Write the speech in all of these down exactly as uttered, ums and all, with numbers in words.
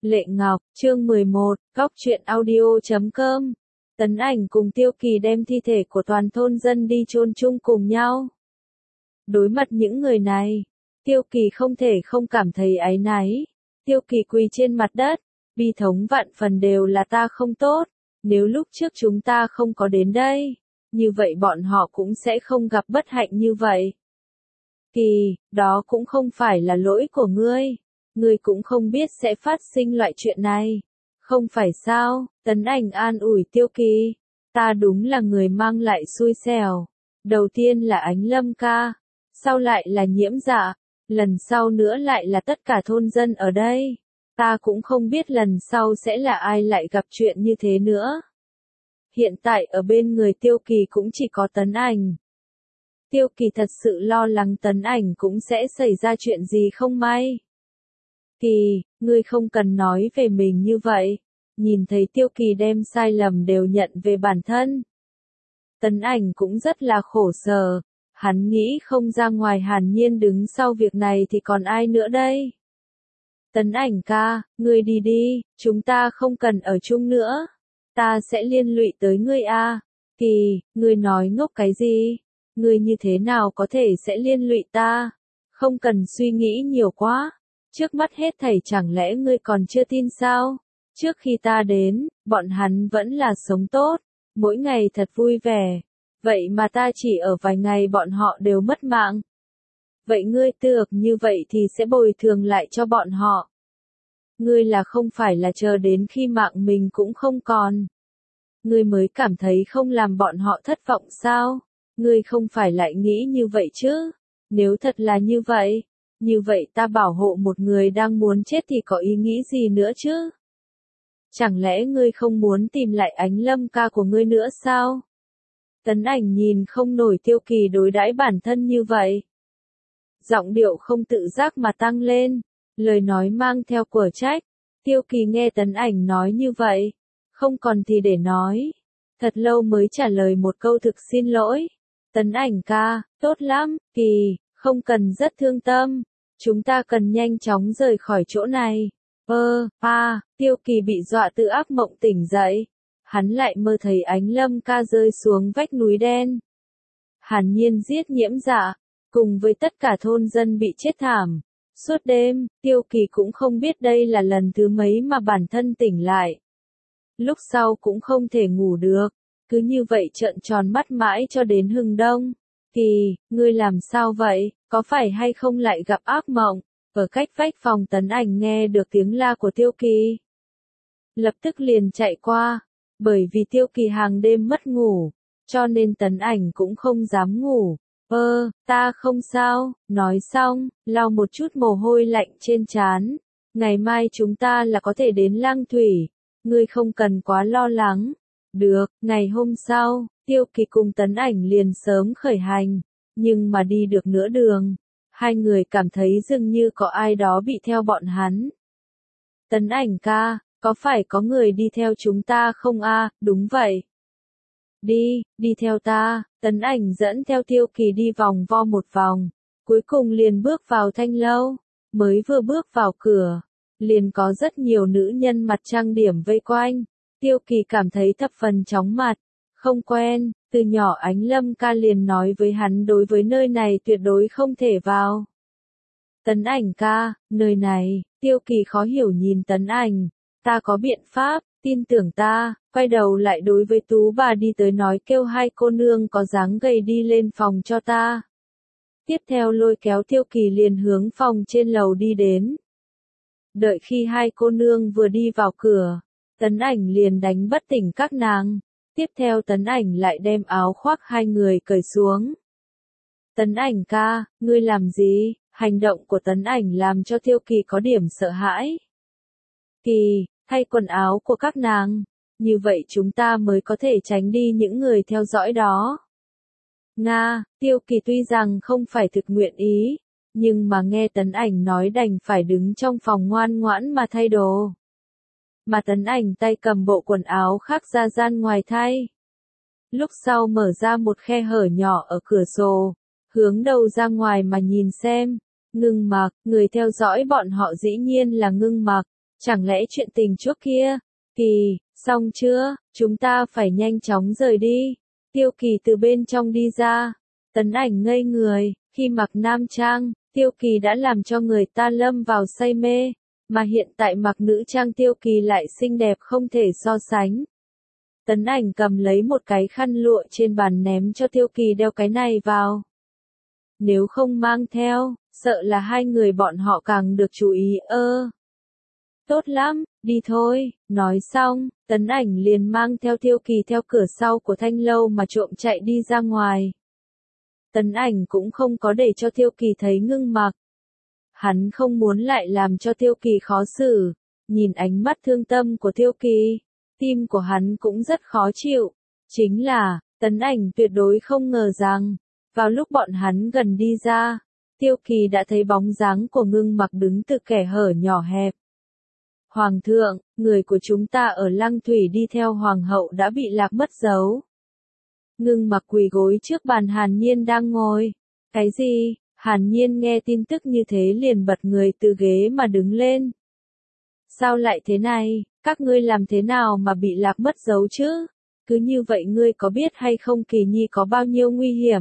Lệ Ngọc, chương mười một, Góc truyện audio chấm com. Tấn Ảnh cùng Tiêu Kỳ đem thi thể của toàn thôn dân đi chôn chung cùng nhau. Đối mặt những người này, Tiêu Kỳ không thể không cảm thấy áy náy. Tiêu Kỳ quỳ trên mặt đất, bi thống vạn phần đều là ta không tốt, nếu lúc trước chúng ta không có đến đây, như vậy bọn họ cũng sẽ không gặp bất hạnh như vậy. Kỳ, đó cũng không phải là lỗi của ngươi. Ngươi cũng không biết sẽ phát sinh loại chuyện này. Không phải sao? Tấn Ảnh an ủi Tiêu Kỳ. Ta đúng là người mang lại xui xẻo. Đầu tiên là Ánh Lâm ca. Sau lại là Nhiễm Dạ. Lần sau nữa lại là tất cả thôn dân ở đây. Ta cũng không biết lần sau sẽ là ai lại gặp chuyện như thế nữa. Hiện tại ở bên người Tiêu Kỳ cũng chỉ có Tấn Ảnh. Tiêu Kỳ thật sự lo lắng Tấn Ảnh cũng sẽ xảy ra chuyện gì không may. Kỳ, ngươi không cần nói về mình như vậy. Nhìn thấy Tiêu Kỳ đem sai lầm đều nhận về bản thân. Tấn Ảnh cũng rất là khổ sở. Hắn nghĩ không ra ngoài Hàn Nhiên đứng sau việc này thì còn ai nữa đây. Tấn Ảnh ca, ngươi đi đi, chúng ta không cần ở chung nữa. Ta sẽ liên lụy tới ngươi a. Kỳ, ngươi nói ngốc cái gì? Ngươi như thế nào có thể sẽ liên lụy ta? Không cần suy nghĩ nhiều quá. Trước mắt hết thảy chẳng lẽ ngươi còn chưa tin sao? Trước khi ta đến, bọn hắn vẫn là sống tốt, mỗi ngày thật vui vẻ. Vậy mà ta chỉ ở vài ngày bọn họ đều mất mạng. Vậy ngươi tưởng như vậy thì sẽ bồi thường lại cho bọn họ. Ngươi là không phải là chờ đến khi mạng mình cũng không còn. Ngươi mới cảm thấy không làm bọn họ thất vọng sao? Ngươi không phải lại nghĩ như vậy chứ? Nếu thật là như vậy, như vậy ta bảo hộ một người đang muốn chết thì có ý nghĩ gì nữa chứ? Chẳng lẽ ngươi không muốn tìm lại Ánh Lâm ca của ngươi nữa sao? Tấn Ảnh nhìn không nổi Tiêu Kỳ đối đãi bản thân như vậy. Giọng điệu không tự giác mà tăng lên, lời nói mang theo quở trách. Tiêu Kỳ nghe Tấn Ảnh nói như vậy, không còn gì để nói. Thật lâu mới trả lời một câu thực xin lỗi. Tấn Ảnh ca, tốt lắm, Kỳ, không cần rất thương tâm. Chúng ta cần nhanh chóng rời khỏi chỗ này. Ơ, a, Tiêu Kỳ bị dọa từ ác mộng tỉnh dậy. Hắn lại mơ thấy Ánh Lâm ca rơi xuống vách núi đen. Hàn Nhiên giết Nhiễm Dạ, cùng với tất cả thôn dân bị chết thảm. Suốt đêm, Tiêu Kỳ cũng không biết đây là lần thứ mấy mà bản thân tỉnh lại. Lúc sau cũng không thể ngủ được, cứ như vậy trợn tròn mắt mãi cho đến hừng đông. Kỳ, ngươi làm sao vậy, có phải hay không lại gặp ác mộng? Ở cách vách phòng Tấn Ảnh nghe được tiếng la của Tiêu Kỳ. Lập tức liền chạy qua, bởi vì Tiêu Kỳ hàng đêm mất ngủ, cho nên Tấn Ảnh cũng không dám ngủ. Ơ, ta không sao, nói xong, lau một chút mồ hôi lạnh trên trán. Ngày mai chúng ta là có thể đến Lang Thủy, ngươi không cần quá lo lắng. Được, ngày hôm sau, Tiêu Kỳ cùng Tấn Ảnh liền sớm khởi hành, nhưng mà đi được nửa đường, hai người cảm thấy dường như có ai đó bị theo bọn hắn. Tấn Ảnh ca, có phải có người đi theo chúng ta không a? Đúng vậy. Đi, đi theo ta. Tấn Ảnh dẫn theo Tiêu Kỳ đi vòng vo một vòng, cuối cùng liền bước vào thanh lâu. Mới vừa bước vào cửa, liền có rất nhiều nữ nhân mặt trang điểm vây quanh. Tiêu Kỳ cảm thấy thập phần chóng mặt, không quen, từ nhỏ Ánh Lâm ca liền nói với hắn đối với nơi này tuyệt đối không thể vào. Tấn Ảnh ca, nơi này, Tiêu Kỳ khó hiểu nhìn Tấn Ảnh, ta có biện pháp, tin tưởng ta, quay đầu lại đối với Tú bà đi tới nói kêu hai cô nương có dáng gầy đi lên phòng cho ta. Tiếp theo lôi kéo Tiêu Kỳ liền hướng phòng trên lầu đi đến. Đợi khi hai cô nương vừa đi vào cửa, Tấn Ảnh liền đánh bất tỉnh các nàng. Tiếp theo Tấn Ảnh lại đem áo khoác hai người cởi xuống. Tấn Ảnh ca, ngươi làm gì? Hành động của Tấn Ảnh làm cho Tiêu Kỳ có điểm sợ hãi. Kỳ, thay quần áo của các nàng, như vậy chúng ta mới có thể tránh đi những người theo dõi đó. Nga, Tiêu Kỳ tuy rằng không phải thực nguyện ý, nhưng mà nghe Tấn Ảnh nói đành phải đứng trong phòng ngoan ngoãn mà thay đồ. Mà Tấn Ảnh tay cầm bộ quần áo khác ra gian ngoài thay. Lúc sau mở ra một khe hở nhỏ ở cửa sổ, hướng đầu ra ngoài mà nhìn xem, Ngưng Mặc, người theo dõi bọn họ dĩ nhiên là Ngưng Mặc, Chẳng lẽ chuyện tình trước kia? Kỳ, xong chưa, chúng ta phải nhanh chóng rời đi. Tiêu Kỳ từ bên trong đi ra. Tấn Ảnh ngây người, khi mặc nam trang, Tiêu Kỳ đã làm cho người ta lâm vào say mê, mà hiện tại mặc nữ trang Tiêu Kỳ lại xinh đẹp không thể so sánh. Tấn Ảnh cầm lấy một cái khăn lụa trên bàn ném cho Tiêu Kỳ đeo cái này vào. Nếu không mang theo, sợ là hai người bọn họ càng được chú ý ơ. Tốt lắm, đi thôi, nói xong, Tấn Ảnh liền mang theo Tiêu Kỳ theo cửa sau của thanh lâu mà trộm chạy đi ra ngoài. Tấn Ảnh cũng không có để cho Tiêu Kỳ thấy ngưng mặc. Hắn không muốn lại làm cho Tiêu Kỳ khó xử, nhìn ánh mắt thương tâm của Tiêu Kỳ, tim của hắn cũng rất khó chịu. Chính là, Tấn Ảnh tuyệt đối không ngờ rằng, vào lúc bọn hắn gần đi ra, Tiêu Kỳ đã thấy bóng dáng của ngưng mặc đứng từ kẻ hở nhỏ hẹp. Hoàng thượng, người của chúng ta ở Lăng Thủy đi theo hoàng hậu đã bị lạc mất dấu. Ngưng mặc quỳ gối trước bàn Hàn Nhiên đang ngồi. Cái gì? Hàn Nhiên nghe tin tức như thế liền bật người từ ghế mà đứng lên. Sao lại thế này? Các ngươi làm thế nào mà bị lạc mất dấu chứ? Cứ như vậy ngươi có biết hay không Kỳ Nhi có bao nhiêu nguy hiểm?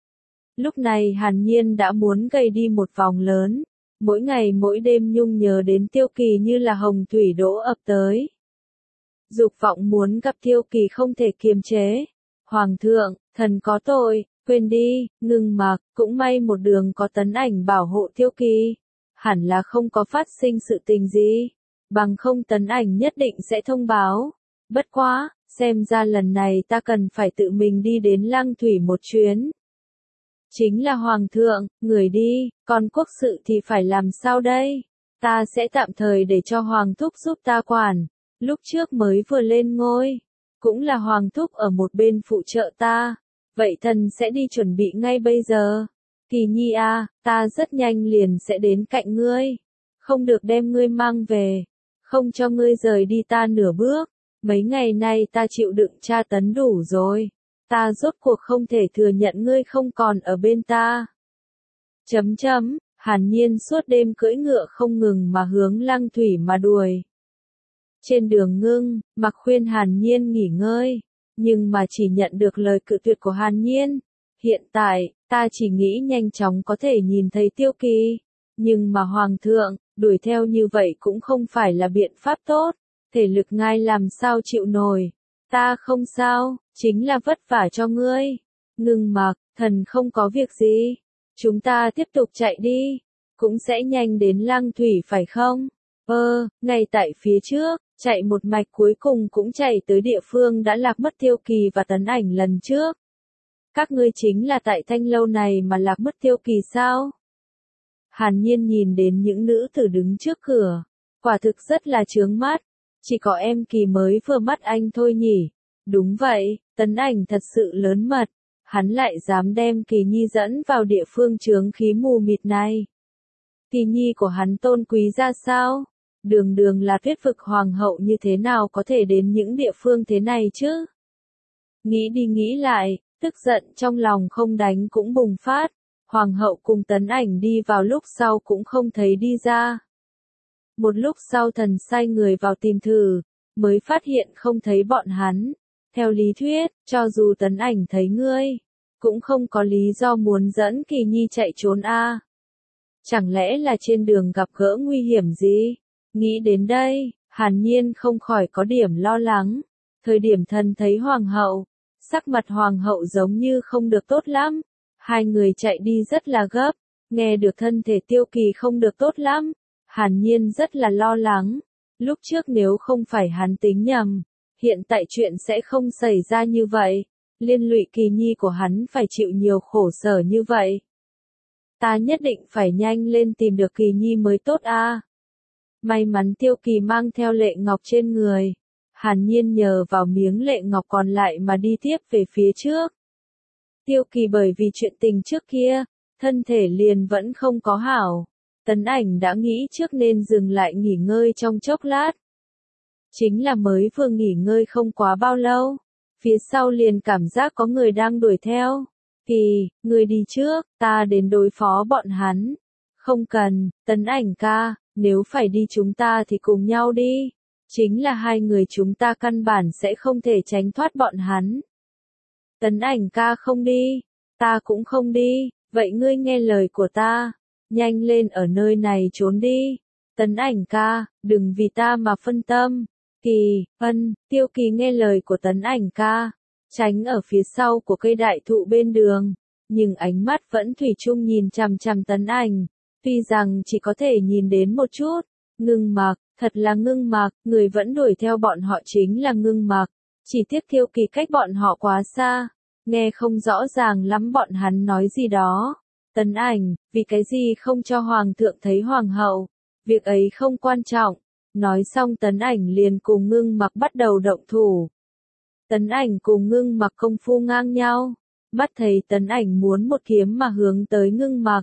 Lúc này Hàn Nhiên đã muốn gầy đi một vòng lớn. Mỗi ngày mỗi đêm nhung nhớ đến Tiêu Kỳ như là hồng thủy đổ ập tới. Dục vọng muốn gặp Tiêu Kỳ không thể kiềm chế. Hoàng thượng, thần có tội, quên đi, ngưng mặc, cũng may một đường có Tấn Ảnh bảo hộ Tiêu Kỳ. Hẳn là không có phát sinh sự tình gì. Bằng không Tấn Ảnh nhất định sẽ thông báo. Bất quá, xem ra lần này ta cần phải tự mình đi đến Lăng Thủy một chuyến. Chính là Hoàng thượng, người đi, còn quốc sự thì phải làm sao đây? Ta sẽ tạm thời để cho Hoàng thúc giúp ta quản. Lúc trước mới vừa lên ngôi, cũng là Hoàng thúc ở một bên phụ trợ ta. Vậy thần sẽ đi chuẩn bị ngay bây giờ. Kỳ Nhi à, ta rất nhanh liền sẽ đến cạnh ngươi. Không được đem ngươi mang về. Không cho ngươi rời đi ta nửa bước. Mấy ngày nay ta chịu đựng tra tấn đủ rồi. Ta rốt cuộc không thể thừa nhận ngươi không còn ở bên ta. Chấm chấm, Hàn Nhiên suốt đêm cưỡi ngựa không ngừng mà hướng Lăng Thủy mà đuổi. Trên đường ngưng, mặc khuyên Hàn Nhiên nghỉ ngơi, nhưng mà chỉ nhận được lời cự tuyệt của Hàn Nhiên. Hiện tại, ta chỉ nghĩ nhanh chóng có thể nhìn thấy Tiêu Kỳ, nhưng mà Hoàng thượng, đuổi theo như vậy cũng không phải là biện pháp tốt, thể lực ngài làm sao chịu nổi. Ta không sao, chính là vất vả cho ngươi. Ngưng mặc, thần không có việc gì. Chúng ta tiếp tục chạy đi. Cũng sẽ nhanh đến Lăng Thủy phải không? Ơ, ngay tại phía trước, chạy một mạch cuối cùng cũng chạy tới địa phương đã lạc mất Tiêu Kỳ và Tấn Ảnh lần trước. Các ngươi chính là tại thanh lâu này mà lạc mất Tiêu Kỳ sao? Hàn Nhiên nhìn đến những nữ tử đứng trước cửa. Quả thực rất là chướng mắt. Chỉ có em Kỳ mới vừa mắt anh thôi nhỉ. Đúng vậy, Tấn Ảnh thật sự lớn mật. Hắn lại dám đem Kỳ Nhi dẫn vào địa phương chướng khí mù mịt này. Kỳ Nhi của hắn tôn quý ra sao? Đường đường là tuyết vực hoàng hậu như thế nào có thể đến những địa phương thế này chứ? Nghĩ đi nghĩ lại, tức giận trong lòng không đánh cũng bùng phát. Hoàng hậu cùng Tấn Ảnh đi vào lúc sau cũng không thấy đi ra. Một lúc sau thần sai người vào tìm thử, mới phát hiện không thấy bọn hắn. Theo lý thuyết, cho dù Tấn Ảnh thấy ngươi, cũng không có lý do muốn dẫn Kỳ Nhi chạy trốn a. À. Chẳng lẽ là trên đường gặp gỡ nguy hiểm gì? Nghĩ đến đây, Hàn Nhiên không khỏi có điểm lo lắng. Thời điểm thần thấy hoàng hậu, sắc mặt hoàng hậu giống như không được tốt lắm. Hai người chạy đi rất là gấp, nghe được thân thể Tiêu Kỳ không được tốt lắm. Hàn Nhiên rất là lo lắng. Lúc trước nếu không phải hắn tính nhầm, hiện tại chuyện sẽ không xảy ra như vậy. Liên lụy Kỳ Nhi của hắn phải chịu nhiều khổ sở như vậy. Ta nhất định phải nhanh lên tìm được Kỳ Nhi mới tốt a. À. May mắn Tiêu Kỳ mang theo lệ ngọc trên người. Hàn Nhiên nhờ vào miếng lệ ngọc còn lại mà đi tiếp về phía trước. Tiêu Kỳ bởi vì chuyện tình trước kia, thân thể liền vẫn không có hảo. Tấn Ảnh đã nghĩ trước nên dừng lại nghỉ ngơi trong chốc lát. Chính là mới vừa nghỉ ngơi không quá bao lâu, phía sau liền cảm giác có người đang đuổi theo. Kỳ, người đi trước, ta đến đối phó bọn hắn. Không cần, Tấn Ảnh ca, Nếu phải đi chúng ta thì cùng nhau đi. Chính là hai người chúng ta căn bản sẽ không thể tránh thoát bọn hắn. Tấn Ảnh ca không đi, ta cũng không đi, vậy ngươi nghe lời của ta, nhanh lên ở nơi này trốn đi. Tấn Ảnh ca, đừng vì ta mà phân tâm. Kỳ, ân, Tiêu Kỳ nghe lời của Tấn Ảnh ca, tránh ở phía sau của cây đại thụ bên đường, nhưng ánh mắt vẫn thủy chung nhìn chằm chằm Tấn Ảnh, tuy rằng chỉ có thể nhìn đến một chút. Ngưng Mặc, thật là Ngưng Mặc, người vẫn đuổi theo bọn họ chính là Ngưng Mặc, chỉ tiếc Tiêu Kỳ cách bọn họ quá xa, nghe không rõ ràng lắm bọn hắn nói gì đó. Tấn Ảnh, vì cái gì không cho Hoàng thượng thấy Hoàng hậu, việc ấy không quan trọng. Nói xong Tấn Ảnh liền cùng Ngưng Mặc bắt đầu động thủ. Tấn Ảnh cùng Ngưng Mặc công phu ngang nhau, mắt thấy Tấn Ảnh muốn một kiếm mà hướng tới Ngưng Mặc.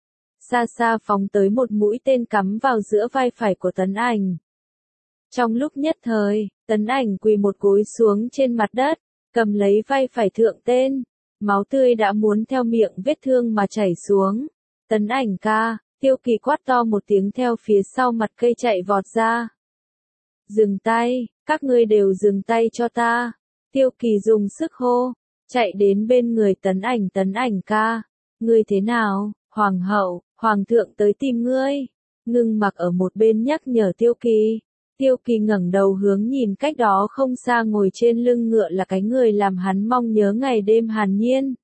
Xa xa phóng tới một mũi tên cắm vào giữa vai phải của Tấn Ảnh. Trong lúc nhất thời, Tấn Ảnh quỳ một gối xuống trên mặt đất, cầm lấy vai phải thượng tên, máu tươi đã muốn theo miệng vết thương mà chảy xuống. Tấn Ảnh ca, Tiêu Kỳ quát to một tiếng theo phía sau mặt cây chạy vọt ra. Dừng tay, các ngươi đều dừng tay cho ta. Tiêu Kỳ dùng sức hô, chạy đến bên người Tấn Ảnh. Tấn Ảnh ca, ngươi thế nào? Hoàng hậu, Hoàng thượng tới tìm ngươi. Ngưng Mặc ở một bên nhắc nhở Tiêu Kỳ. Tiêu Kỳ ngẩng đầu hướng nhìn cách đó không xa ngồi trên lưng ngựa là cái người làm hắn mong nhớ ngày đêm Hàn Nhiên.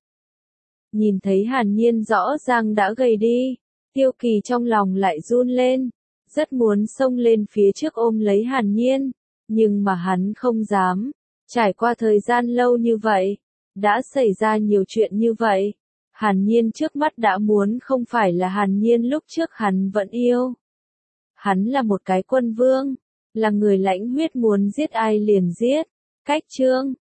Nhìn thấy Hàn Nhiên rõ ràng đã gầy đi, Tiêu Kỳ trong lòng lại run lên, rất muốn xông lên phía trước ôm lấy Hàn Nhiên, nhưng mà hắn không dám. Trải qua thời gian lâu như vậy, đã xảy ra nhiều chuyện như vậy. Hàn Nhiên trước mắt đã muốn không phải là Hàn Nhiên lúc trước hắn vẫn yêu. Hắn là một cái quân vương, là người lãnh huyết muốn giết ai liền giết. Cách chương